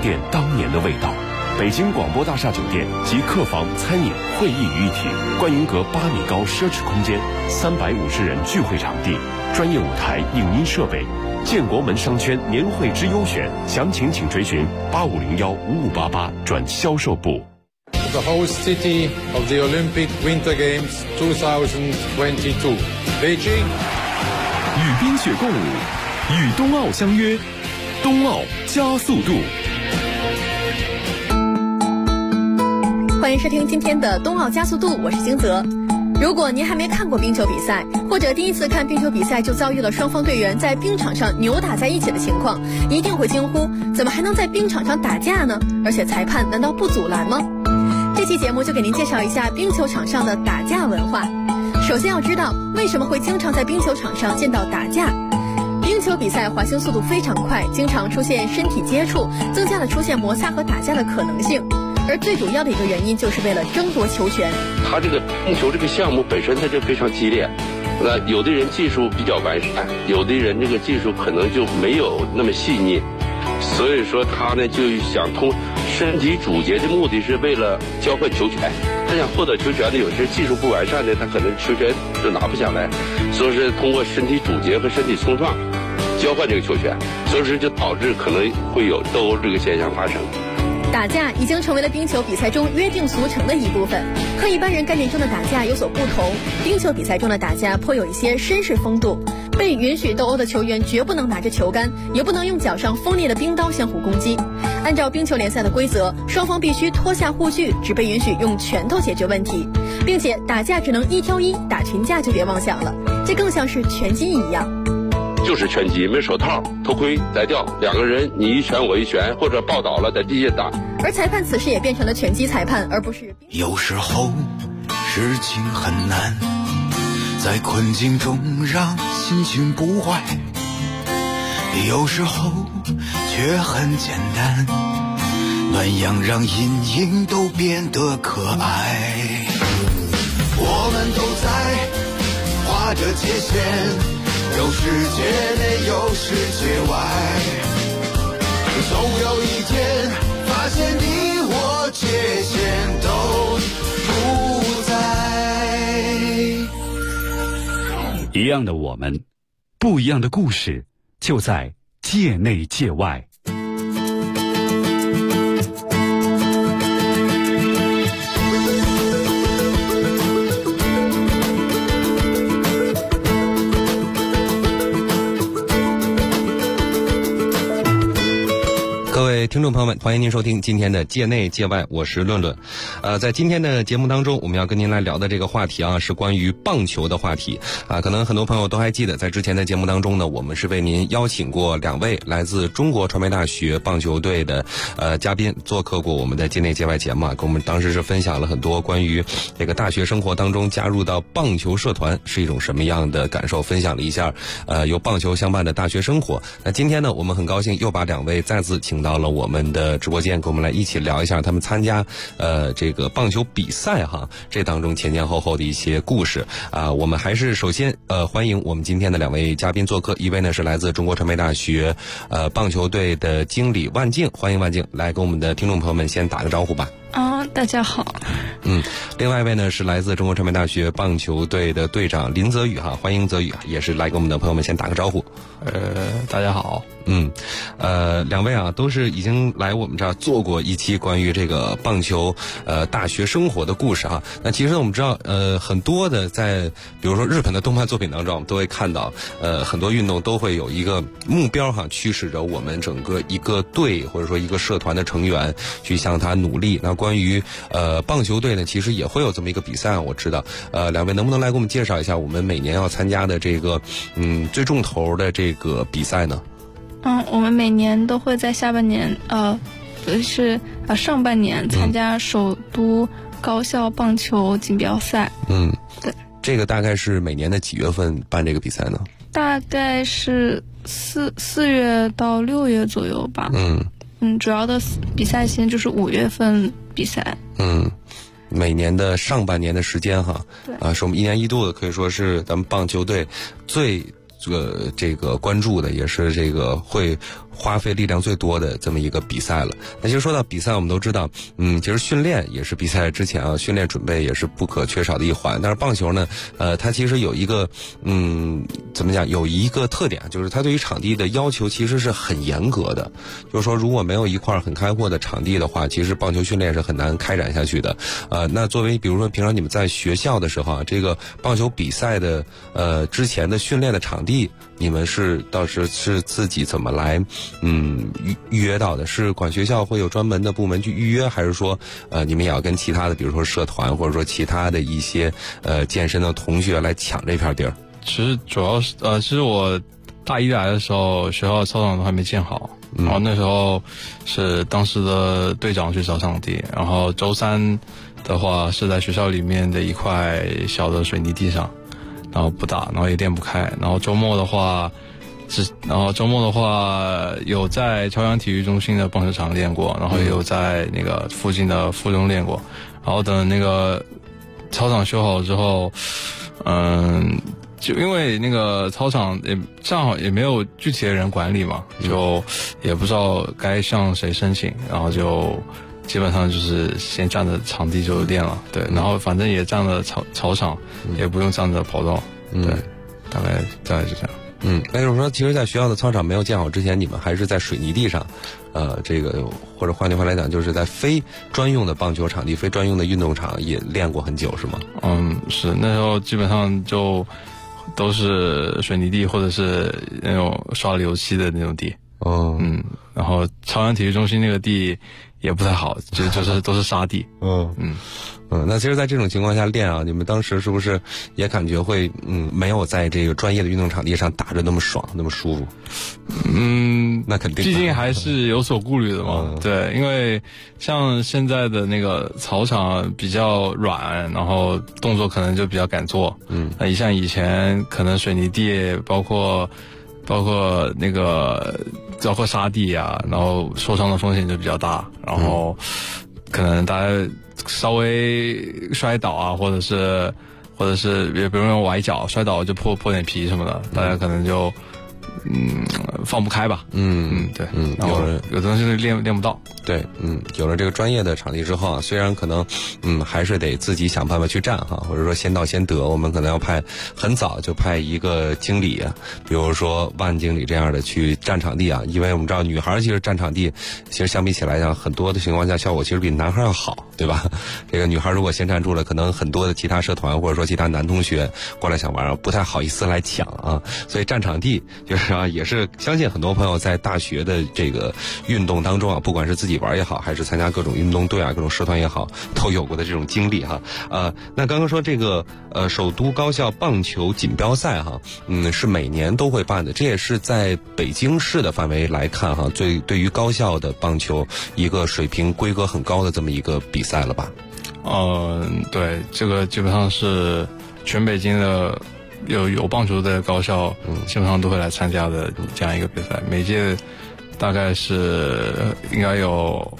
店当年的味道。北京广播大厦酒店集客房、餐饮、会议于一体，观云阁8米高奢侈空间，350人聚会场地，专业舞台、影音设备。建国门商圈年会之优选，详情请追询8501-5588转销售部。 The host city of the Olympic Winter Games 2022, Beijing。 与冰雪共舞，与冬奥相约，冬奥加速度。 欢迎收听今天的冬奥加速度，我是星泽。如果您还没看过冰球比赛，或者第一次看冰球比赛就遭遇了双方队员在冰场上扭打在一起的情况，一定会惊呼：怎么还能在冰场上打架呢？而且裁判难道不阻拦吗？这期节目就给您介绍一下冰球场上的打架文化。首先要知道为什么会经常在冰球场上见到打架。冰球比赛滑行速度非常快，经常出现身体接触，增加了出现摩擦和打架的可能性。而最主要的一个原因就是为了争夺球权。 他这个冰球这个项目本身它就非常激烈，那有的人技术比较完善，有的人这个技术可能就没有那么细腻，所以说他呢就想通身体主节的目的是为了交换球权。他想获得球权的有些技术不完善的，他可能球权就拿不下来，所以是通过身体主节和身体冲撞交换这个球权，所以说就导致可能会有斗殴这个现象发生。 打架已经成为了冰球比赛中约定俗成的一部分，和一般人概念中的打架有所不同。冰球比赛中的打架颇有一些绅士风度，被允许斗殴的球员绝不能拿着球杆，也不能用脚上锋利的冰刀相互攻击。按照冰球联赛的规则，双方必须脱下护具，只被允许用拳头解决问题，并且打架只能1挑1，打群架就别妄想了，这更像是拳击一样。 就是拳击，没手套、头盔摘掉，两个人你一拳我一拳，或者抱倒了在地下打。 而裁判此时也变成了拳击裁判，而不是。 有时候事情很难，在困境中让心情不坏，有时候却很简单，暖阳让阴影都变得可爱。我们都在画着界限，有世界内有世界外，总有一天发现你我界限都不在。 一样的我们，不一样的故事，就在界内界外。 各位听众朋友们，欢迎您收听今天的界内界外，我是论论。在今天的节目当中，我们要跟您来聊的这个话题啊，是关于棒球的话题啊。可能很多朋友都还记得，在之前的节目当中呢，我们是为您邀请过2位来自中国传媒大学棒球队的嘉宾做客过我们的界内界外节目啊，跟我们当时是分享了很多关于这个大学生活当中加入到棒球社团是一种什么样的感受，分享了一下由棒球相伴的大学生活。那今天呢，我们很高兴又把2位再次请到了我们的直播间，跟我们来一起聊一下他们参加这个棒球比赛哈，这当中前前后后的一些故事啊。我们还是首先欢迎我们今天的2位嘉宾做客，一位呢是来自中国传媒大学棒球队的经理万静，欢迎万静来跟我们的听众朋友们先打个招呼吧。 大家好。 另外一位呢是来自中国传媒大学棒球队的队长林泽宇哈，欢迎泽宇，也是来跟我们的朋友们先打个招呼。 大家好。 2位啊都是已经来我们这儿做过一期关于这个棒球大学生活的故事哈。那其实我们知道很多的在比如说日本的动漫作品当中，我们都会看到很多运动都会有一个目标哈，驱使着我们整个一个队或者说一个社团的成员去向他努力。那关于棒球队呢，其实也会有这么一个比赛，我知道2位能不能来给我们介绍一下我们每年要参加的这个最重头的这个比赛呢？ 我们每年都会在下半年上半年参加首都高校棒球锦标赛。对， 这个大概是每年的几月份办这个比赛呢？ 大概是4月到6月左右吧。主要的比赛期就是5月份比赛。 每年的上半年的时间哈，是我们1年1度的，可以说是咱们棒球队最这个关注的，也是这个会花费力量最多的这么一个比赛了。那其实说到比赛，我们都知道，其实训练也是比赛之前啊，训练准备也是不可缺少的一环。但是棒球呢，它其实有一个，怎么讲，有一个特点，就是它对于场地的要求其实是很严格的。就是说，如果没有一块很开阔的场地的话，其实棒球训练是很难开展下去的。那作为比如说平常你们在学校的时候啊，这个棒球比赛的之前的训练的场地，你们倒是自己怎么来预约到的？是管学校会有专门的部门去预约，还是说你们也要跟其他的比如说社团或者说其他的一些健身的同学来抢这片地儿？ 其实主要是其实我大一来的时候，学校的操场都还没建好，然后那时候是当时的队长去找场地，然后周三的话是在学校里面的一块小的水泥地上，然后不大，然后也练不开，然后周末的话有在朝阳体育中心的棒球场练过，然后也有在那个附近的附中练过，然后等那个操场修好之后，就因为那个操场也正好也没有具体的人管理嘛，就也不知道该向谁申请，然后就基本上就是先占着场地就练了，对，然后反正也占着草场，也不用占着跑道，对，大概就这样。 那就是说，其实，在学校的操场没有建好之前，你们还是在水泥地上，这个或者换句话来讲，就是在非专用的棒球场地、非专用的运动场也练过很久，是吗？ 是那时候基本上就都是水泥地或者是那种刷了油漆的那种地。然后朝阳体育中心那个地也不太好，就是都是沙地。 那其实在这种情况下练啊，你们当时是不是也感觉会没有在这个专业的运动场地上打着那么爽那么舒服？那肯定， 毕竟还是有所顾虑的嘛。对，因为像现在的那个草场比较软，然后动作可能就比较敢做。像以前可能水泥地包括那个包括沙地啊，然后受伤的风险就比较大，然后可能大家稍微摔倒啊，或者是也比如说崴脚摔倒就破点皮什么的，大家可能就放不开吧。对，然后有的东西练不到。 对，有了这个专业的场地之后啊，虽然可能还是得自己想办法去占哈，或者说先到先得，我们可能要很早就派一个经理啊，比如说万经理这样的去占场地啊，因为我们知道女孩其实占场地，其实相比起来讲，很多的情况下效果其实比男孩要好，对吧？这个女孩如果先站住了，可能很多的其他社团或者说其他男同学过来想玩，不太好意思来抢啊，所以占场地就是也是相信很多朋友在大学的这个运动当中啊，不管是自己玩也好，还是参加各种运动队啊、各种社团也好，都有过的这种经历哈。那刚刚说这个首都高校棒球锦标赛哈，是每年都会办的，这也是在北京市的范围来看哈，对于高校的棒球一个水平规格很高的这么一个比赛了吧？ 对，这个基本上是全北京的有棒球的高校，基本上都会来参加的这样一个比赛。每届大概是应该有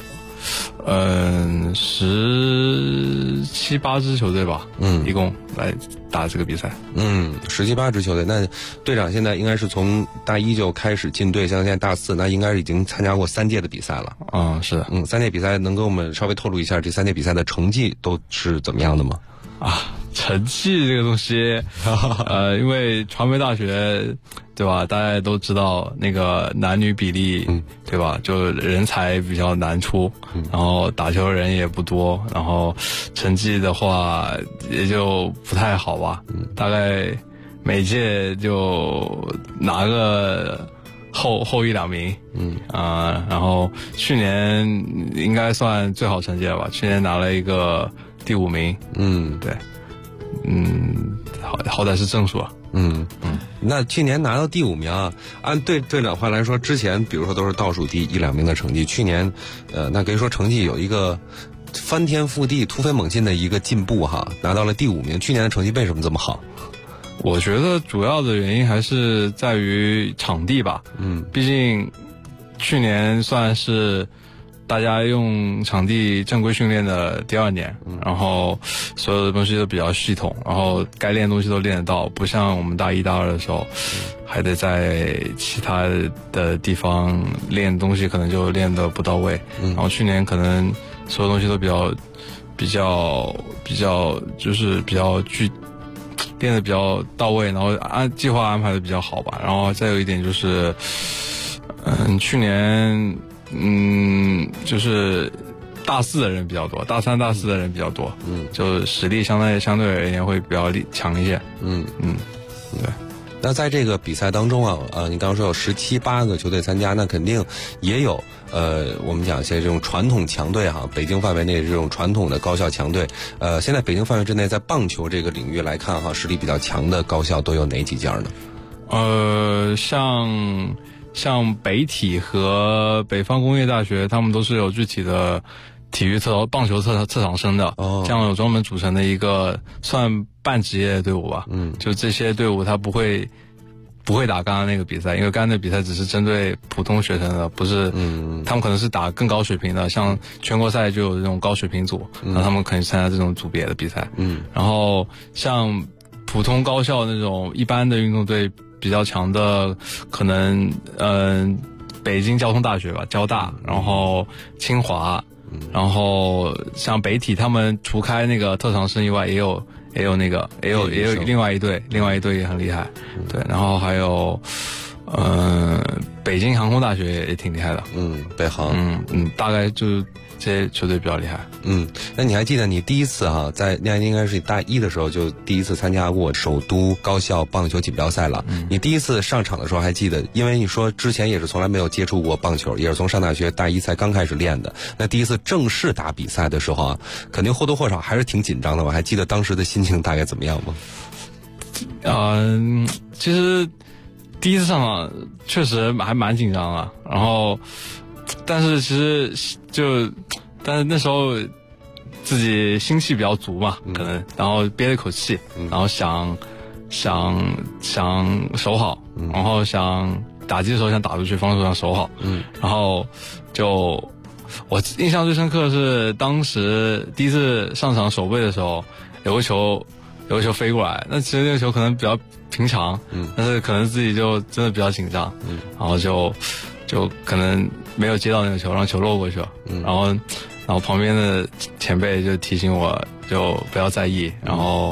17、18支球队吧，一共来打这个比赛。 17、18支球队，那队长现在应该是从大一就开始进队，像现在大4，那应该已经参加过3届的比赛了。 是的 ，3届比赛能跟我们稍微透露一下这3届比赛的成绩都是怎么样的吗？ 成绩这个东西，因为传媒大学，对吧？大家都知道那个男女比例，对吧？就人才比较难出，然后打球人也不多，然后成绩的话也就不太好吧。大概每届就拿个后1、2名，然后去年应该算最好成绩了吧？去年拿了一个第5名，对。好歹是正数啊。 那去年拿到第5名啊，按队长话来说，之前比如说都是倒数第1、2名的成绩，去年那可以说成绩有一个翻天覆地、突飞猛进的一个进步哈，拿到了第5名。去年的成绩为什么这么好？ 我觉得主要的原因还是在于场地吧。毕竟去年算是大家用场地正规训练的第2年，然后所有的东西都比较系统，然后该练的东西都练得到，不像我们大1、大2的时候，还得在其他的地方练东西，可能就练得不到位。然后去年可能所有东西都比较就是比较练得比较到位，然后计划安排的比较好吧。然后再有一点就是，去年就是大4的人比较多，大3、大4的人比较多，就实力相对而言会比较强一些。 对。那在这个比赛当中啊，你刚刚说有17、18个球队参加，那肯定也有我们讲一些这种传统强队哈，北京范围内这种传统的高校强队。现在北京范围之内，在棒球这个领域来看哈，实力比较强的高校都有哪几家呢？ 像北体和北方工业大学，他们都是有具体的棒球特长生的，这样有专门组成的一个算半职业队伍吧。就这些队伍他不会打刚刚那个比赛，因为刚刚那比赛只是针对普通学生的，不是，他们可能是打更高水平的，像全国赛就有这种高水平组，然后他们可能参加这种组别的比赛。然后像普通高校那种一般的运动队比较强的，可能北京交通大学吧，交大，然后清华。然后像北体他们除开那个特长生以外，也有另外一队也很厉害。对，然后还有北京航空大学也挺厉害的。 北航。 大概就是这些球队比较厉害。 那你还记得你第一次在那应该是你大1的时候就第一次参加过首都高校棒球锦标赛了。你第一次上场的时候还记得，因为你说之前也是从来没有接触过棒球，也是从上大学大1才刚开始练的。那第一次正式打比赛的时候肯定或多或少还是挺紧张的。我还记得当时的心情大概怎么样吗？ 其实第一次上场确实还蛮紧张的，然后但是那时候自己心气比较足嘛，可能，然后憋了一口气，然后想守好，然后想打击的时候想打出去，防守想守好，然后我印象最深刻的是当时第一次上场守备的时候，有个球飞过来，那其实那个球可能比较平常，但是可能自己就真的比较紧张，然后就可能没有接到那个球，让球落过去了，然后旁边的前辈就提醒我就不要在意，然后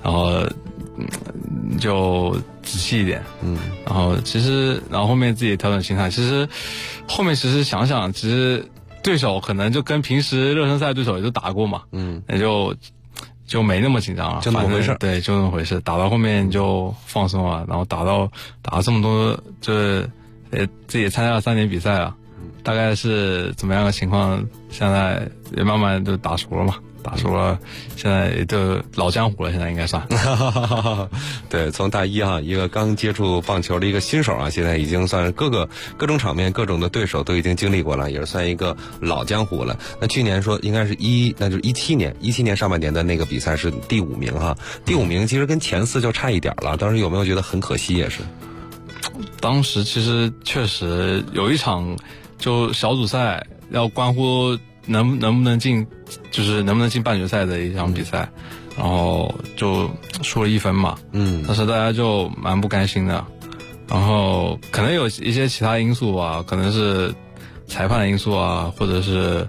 就仔细一点，然后后面自己调整心态，后面想想，其实对手可能就跟平时热身赛对手也都打过嘛，也就没那么紧张了， 就那么回事。 对，就那么回事。打到后面就放松了，然后打了这么多，就是自己也参加了3年比赛了，大概是怎么样的情况？现在也慢慢就打熟了嘛，现在也就老江湖了，现在应该算。 对，从大1一个刚接触棒球的一个新手现在已经算各种场面、各种的对手都已经经历过了，也是算一个老江湖了。那去年说应该是那就是17年上半年的那个比赛是第5名第5名其实跟前4就差一点了，当时有没有觉得很可惜？也是。 当时其实确实有一场就小组赛要关乎能不能进，就是能不能进半决赛的一场比赛，然后就输了1分嘛，当时大家就蛮不甘心的，然后可能有一些其他因素吧，可能是裁判的因素或者是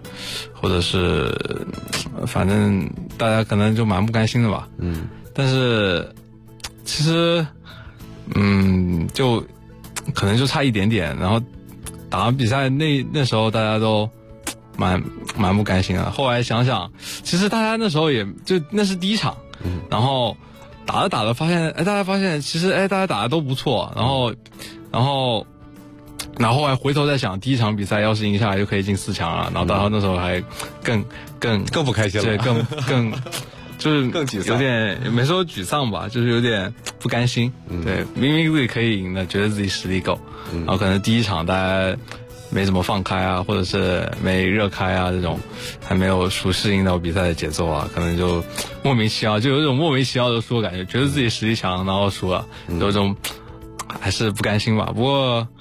反正大家可能就蛮不甘心的吧，但是其实就可能就差一点点，然后打完比赛那时候大家都蛮不甘心的。后来想想，其实大家那时候也就那是第一场，然后打着发现，大家发现其实大家打的都不错，然后后来回头再想，第一场比赛要是赢下来就可以进4强了，然后到那时候还更不开心了， 对，更就是更沮丧， 有点没说沮丧吧，就是有点不甘心。对，明明自己可以赢的，觉得自己实力够，然后可能第一场大家没怎么放开或者是没热开这种，还没有适应到比赛的节奏可能就莫名其妙，就有一种莫名其妙的输的感觉，觉得自己实力强，然后输了，有一种还是不甘心吧。不过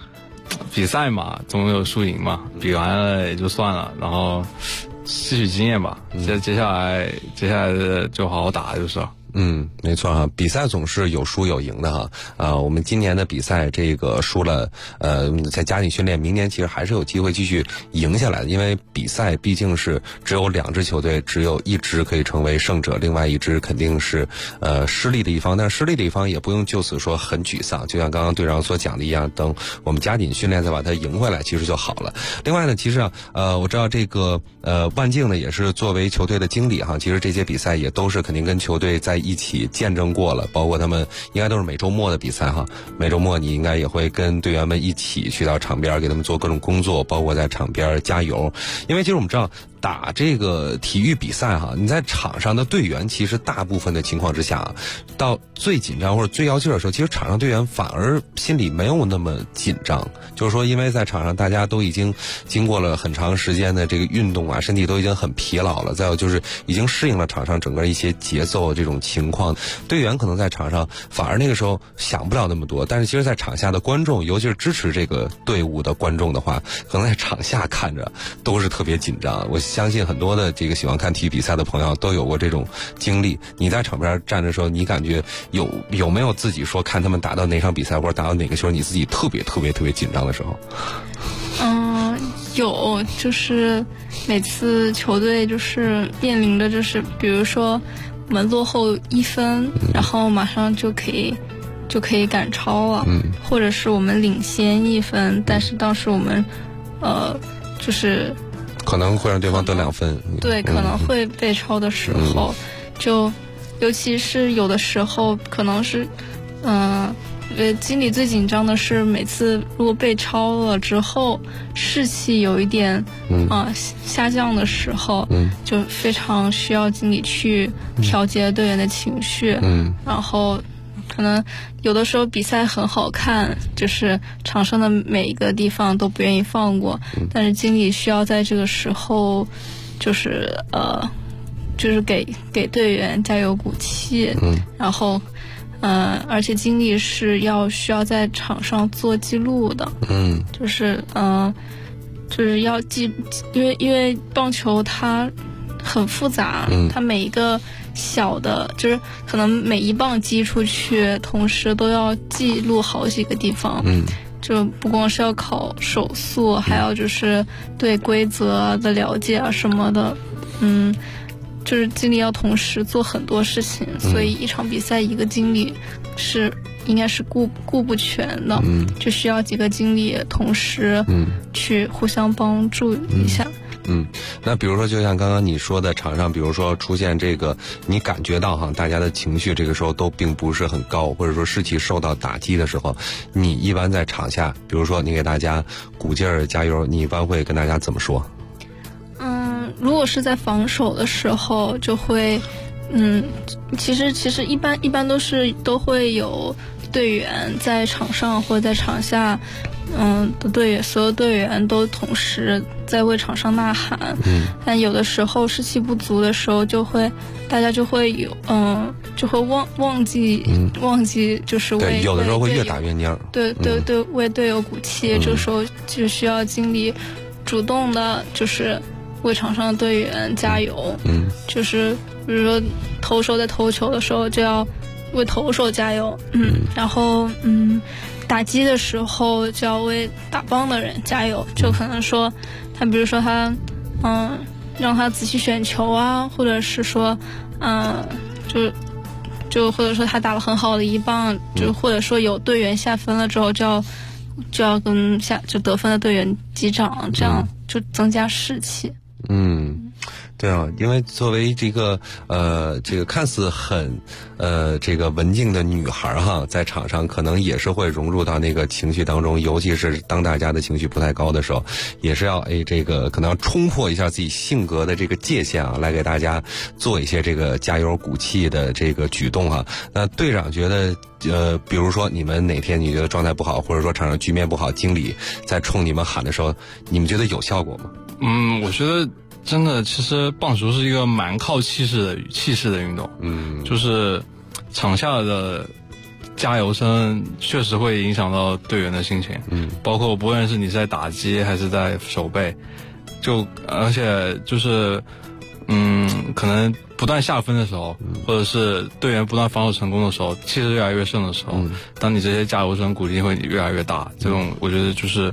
比赛嘛，总有输赢嘛，比完了也就算了，然后吸取经验吧。接下来的就好好打就是了。 没错哈，比赛总是有输有赢的哈。我们今年的比赛这个输了，在加紧训练，明年其实还是有机会继续赢下来的，因为比赛毕竟是只有2支球队，只有1支可以成为胜者，另外1支肯定是失利的一方，但是失利的一方也不用就此说很沮丧，就像刚刚队长所讲的一样，等我们加紧训练再把它赢回来，其实就好了。另外呢，其实我知道这个万静呢也是作为球队的经理哈，其实这些比赛也都是肯定跟球队在一起见证过了，包括他们应该都是每周末的比赛哈，每周末你应该也会跟队员们一起去到场边给他们做各种工作，包括在场边加油。因为其实我们知道打这个体育比赛哈，你在场上的队员其实大部分的情况之下，到最紧张或者最要劲的时候，其实场上队员反而心里没有那么紧张，就是说因为在场上大家都已经经过了很长时间的这个运动啊，身体都已经很疲劳了，再有就是已经适应了场上整个一些节奏这种情况，队员可能在场上反而那个时候想不了那么多，但是其实在场下的观众，尤其是支持这个队伍的观众的话，可能在场下看着都是特别紧张。我相信很多的这个喜欢看体育比赛的朋友都有过这种经历。你在场边站的时候，你感觉有没有自己说看他们打到哪场比赛或者打到哪个球，你自己特别紧张的时候？ 有，就是每次球队就是面临的就是比如说我们落后1分，然后马上就可以赶超了，或者是我们领先1分，但是当时我们就是可能会让对方得2分， 对，可能会被超的时候，就尤其是有的时候可能是经理最紧张的是每次如果被超了之后士气有一点下降的时候，就非常需要经理去调节队员的情绪，然后可能有的时候比赛很好看，就是场上的每一个地方都不愿意放过，但是经理需要在这个时候就是给队员加油鼓气，然后而且经理是需要在场上做记录的，就是要记，因为棒球它很复杂，它每一个小的，就是可能每一棒击出去，同时都要记录好几个地方，就不光是要考手速，还要就是对规则的了解啊什么的，就是经理要同时做很多事情，所以一场比赛一个经理应该是顾不全的，就需要几个经理同时去互相帮助一下。 那比如说就像刚刚你说的，场上比如说出现这个你感觉到大家的情绪这个时候都并不是很高，或者说士气受到打击的时候，你一般在场下比如说你给大家鼓劲儿加油，你一般会跟大家怎么说？ 如果是在防守的时候就会其实一般都会有队员在场上或者在场下的所有队员都同时在为场上呐喊，但有的时候士气不足的时候大家就会忘记就是对，有的时候会越打越蔫， 对，为队友鼓气，这个时候就需要经理主动的就是为场上的队员加油，就是比如说投手在投球的时候就要为投手加油，然后打击的时候就要为打棒的人加油，就可能说他比如说他让他仔细选球啊，或者是说就或者说他打了很好的一棒，就或者说有队员下分了之后就要跟就得分的队员击掌，这样就增加士气。 对啊，因为作为这个看似很这个文静的女孩在场上可能也是会融入到那个情绪当中，尤其是当大家的情绪不太高的时候，也是要这个可能要冲破一下自己性格的这个界限来给大家做一些这个加油鼓气的这个举动那队长觉得比如说你们哪天你觉得状态不好，或者说场上局面不好，经理在冲你们喊的时候，你们觉得有效果吗？ 我觉得真的，其实棒球是一个蛮靠气势的运动，就是场下的加油声确实会影响到队员的心情，包括不论是你在打击还是在守备，而且就是可能不断下分的时候，或者是队员不断防守成功的时候，气势越来越盛的时候，当你这些加油声鼓励会越来越大，这种我觉得就是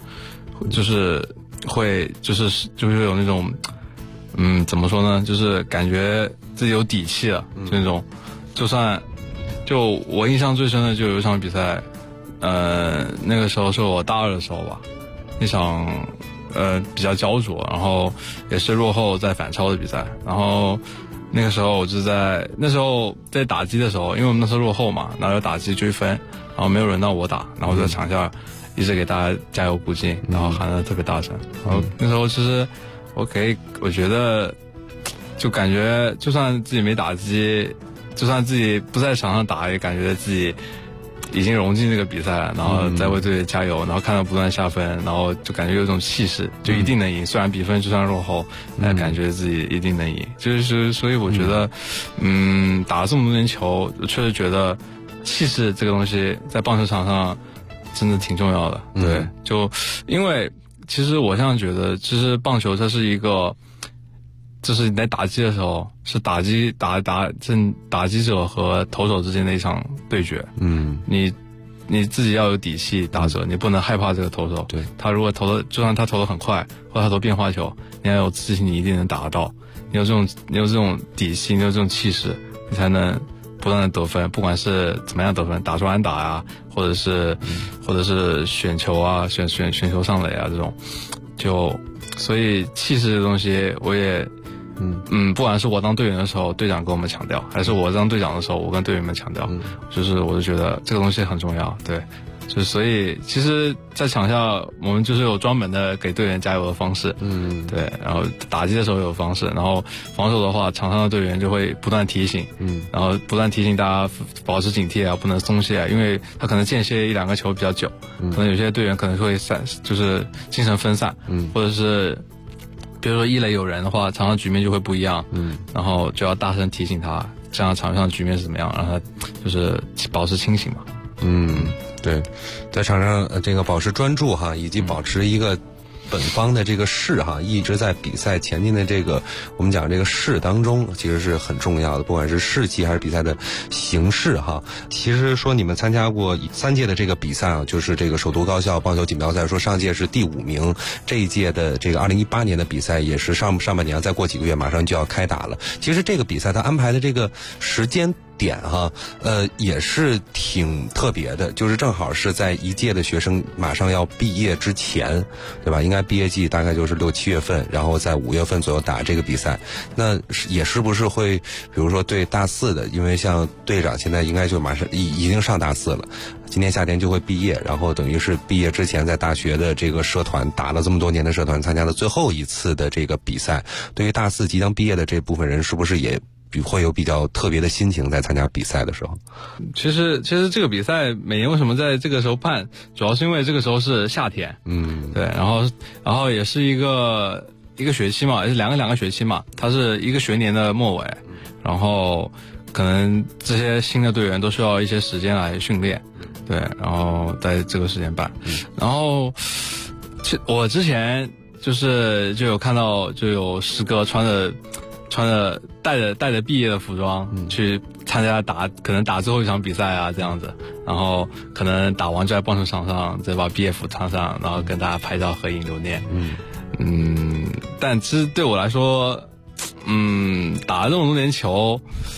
会有那种怎么说呢，就是感觉自己有底气了，就那种就我印象最深的就有一场比赛，那个时候是我大二的时候吧，那场比较焦灼，然后也是落后再反超的比赛，然后那个时候我就在打击的时候，因为我们那时候落后嘛，拿着打击追分，然后没有轮到我打，然后我在场下一直给大家加油鼓劲，然后喊得特别大声，然后那时候其实我觉得就感觉就算自己没打击，就算自己不在场上打，也感觉自己已经融进这个比赛了，然后再为队加油，然后看到不断下分，然后就感觉有一种气势，就一定能赢。虽然比分就算落后，但感觉自己一定能赢。就是所以我觉得，打了这么多年球，确实觉得气势这个东西在棒球场上真的挺重要的。对，就因为其实我现在觉得，其实棒球它是一个。就是你在打击的时候，是打击者和投手之间的一场对决。你自己要有底气，打者你不能害怕这个投手。对，他如果就算他投得很快，或者他投变化球，你要有自信，你一定能打得到。你有这种底气，你有这种气势，你才能不断的得分，不管是怎么样得分，打出安打啊，或者是选球啊，选球上垒啊这种，所以气势这东西我也。不管是我当队员的时候，队长跟我们强调，还是我当队长的时候，我跟队员们强调，就是我就觉得这个东西很重要，对，就所以其实，在场下我们就是有专门的给队员加油的方式，对，然后打击的时候有方式，然后防守的话，场上的队员就会不断提醒，然后不断提醒大家保持警惕啊，不能松懈啊，因为他可能间歇一两个球比较久，可能有些队员可能会就是精神分散，或者是。比如说一垒有人的话，场上局面就会不一样，然后就要大声提醒他，这样场上局面是怎么样，让他就是保持清醒嘛。 对，在场上这个保持专注哈，以及保持一个本方的这个势哈，一直在比赛前进的这个我们讲这个势当中，其实是很重要的，不管是士气还是比赛的形式哈。其实说你们参加过3届的这个比赛啊，就是这个首都高校棒球锦标赛，说上届是第5名，这一届的这个2018年的比赛也是上半年，再过几个月马上就要开打了。其实这个比赛它安排的这个时间点哈，也是挺特别的，就是正好是在一届的学生马上要毕业之前，对吧？应该毕业季大概就是6、7月份，然后在5月份左右打这个比赛。那也是不是会，比如说对大4的，因为像队长现在应该就马上已经上大4了，今年夏天就会毕业，然后等于是毕业之前在大学的这个社团打了这么多年的社团，参加了最后一次的这个比赛。对于大4即将毕业的这部分人，是不是也会有比较特别的心情在参加比赛的时候？ 其实这个比赛每年为什么在这个时候办，主要是因为这个时候是夏天，对，然后也是一个学期嘛，也是两个学期嘛，它是一个学年的末尾，然后可能这些新的队员都需要一些时间来训练，对，然后在这个时间办，然后我之前就有看到就有师哥穿着带着毕业的服装去参加可能打最后一场比赛啊这样子，然后可能打完就在棒球场上再把毕业服穿上，然后跟大家拍照合影留念。但其实对我来说，打了这么多年球，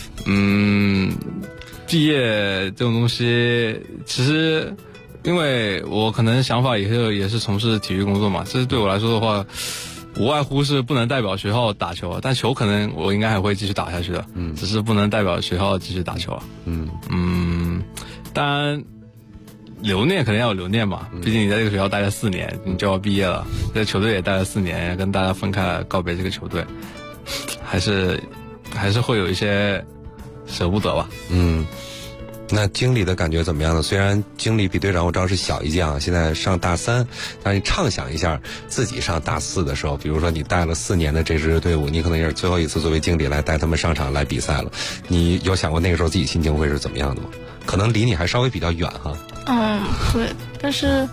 毕业这种东西，其实因为我可能想法也是从事体育工作嘛，这是对我来说的话。无外乎是不能代表学校打球，但球可能我应该还会继续打下去的，只是不能代表学校继续打球啊。当然留念肯定要有留念嘛，毕竟你在这个学校待了4年，你就要毕业了，在球队也待了4年，跟大家分开告别这个球队，还是会有一些舍不得吧。 那经理的感觉怎么样呢？虽然经理比队长我知道是小一届啊，现在上大3，但你畅想一下自己上大4的时候，比如说你带了4年的这支队伍，你可能也是最后一次作为经理来带他们上场来比赛了，你有想过那个时候自己心情会是怎么样的吗？ 可能离你还稍微比较远哈。 对，但是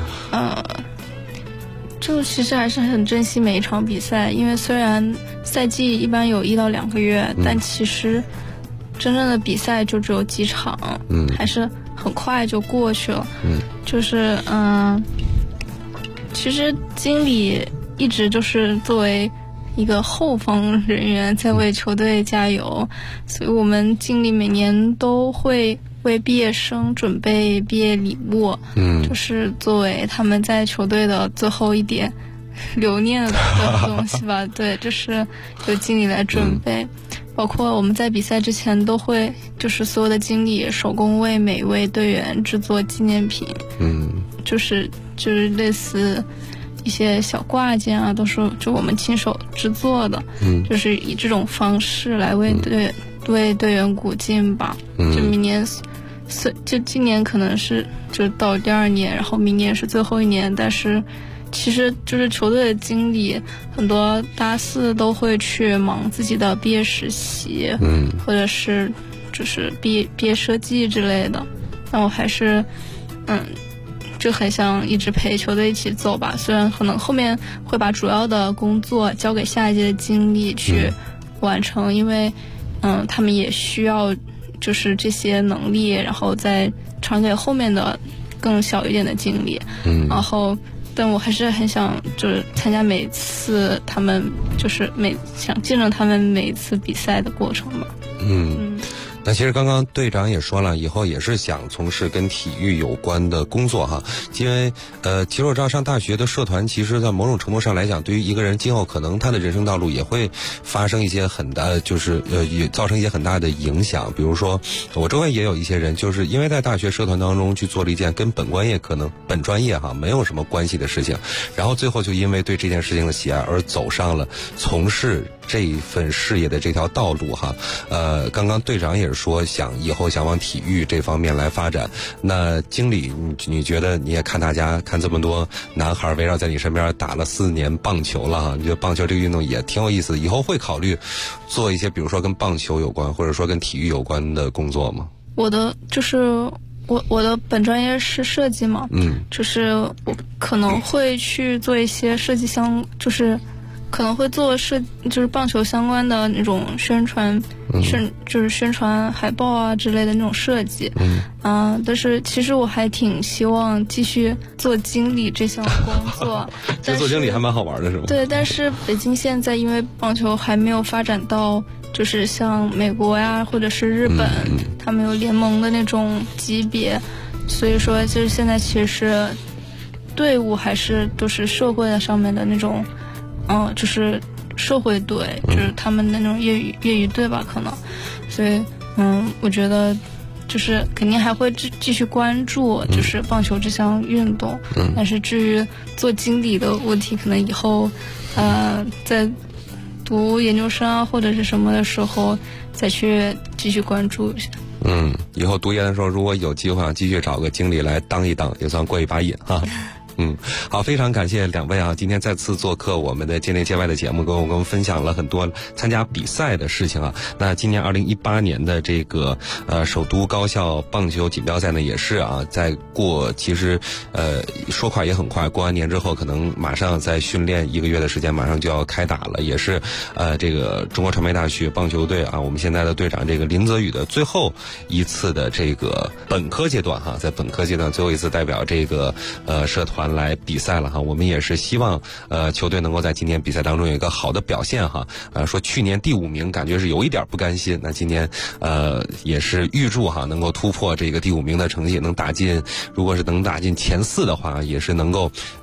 就其实还是很珍惜每一场比赛，因为虽然赛季一般有1到2个月，但其实真正的比赛就只有几场，还是很快就过去了。就是其实经理一直就是作为一个后方人员在为球队加油，所以我们经理每年都会为毕业生准备毕业礼物，就是作为他们在球队的最后一点留念的东西吧。对，就是由经理来准备，包括我们在比赛之前都会，就是所有的经理手工为每位队员制作纪念品，就是类似一些小挂件啊，都是就我们亲手制作的，就是以这种方式来为队员鼓劲吧。就明年就今年可能是就到第2年，然后明年是最后一年，但是其实就是球队的经理很多大4都会去忙自己的毕业实习，或者是就是毕业设计之类的，但我还是就很想一直陪球队一起走吧，虽然可能后面会把主要的工作交给下一届的经理去完成，因为他们也需要就是这些能力，然后再传给后面的更小一点的经理，然后但我还是很想就是参加每次他们就是想见证他们每一次比赛的过程吧。 那其实刚刚队长也说了，以后也是想从事跟体育有关的工作哈，因为齐若昭上大学的社团，其实在某种程度上来讲，对于一个人今后可能他的人生道路也会发生一些很大，就是也造成一些很大的影响。比如说我周围也有一些人，就是因为在大学社团当中去做了一件跟本专业哈没有什么关系的事情，然后最后就因为对这件事情的喜爱而走上了从事这一份事业的这条道路哈。刚刚队长也是说以后想往体育这方面来发展。那经理，你觉得你也看这么多男孩围绕在你身边打了4年棒球了哈，你觉得棒球这个运动也挺有意思的，以后会考虑做一些比如说跟棒球有关或者说跟体育有关的工作吗？ 我的本专业是设计嘛，就是我可能会去做一些设计就是可能会做就是棒球相关的那种宣传，就是宣传海报啊之类的那种设计。但是其实我还挺希望继续做经理这项工作。 其实做经理还蛮好玩的，是吗？ 对，但是北京现在因为棒球还没有发展到就是像美国呀或者是日本，他们有联盟的那种级别，所以说就是现在其实队伍还是都是社会的上面的那种。就是社会队，就是他们的那种业余队吧，可能，所以我觉得就是肯定还会继续关注就是棒球这项运动，但是至于做经理的问题，可能以后在读研究生啊或者是什么的时候再去继续关注一下。 以后读研的时候如果有机会继续找个经理来当一当，也算过一把瘾哈。好，非常感谢2位啊！今天再次做客我们的界内界外的节目，跟我们分享了很多参加比赛的事情啊。那今年2018年的这个首都高校棒球锦标赛呢，也是啊，其实说快也很快，过完年之后可能马上在训练1个月的时间，马上就要开打了。也是这个中国传媒大学棒球队啊，我们现在的队长这个林泽宇的最后一次的这个本科阶段哈，在本科阶段最后一次代表这个社团来比赛了哈。我们也是希望球队能够在今年比赛当中有一个好的表现哈。说去年第5名感觉是有一点不甘心，那今年也是预祝哈能够突破这个第5名的成绩，如果是能打进前4的话，也是能够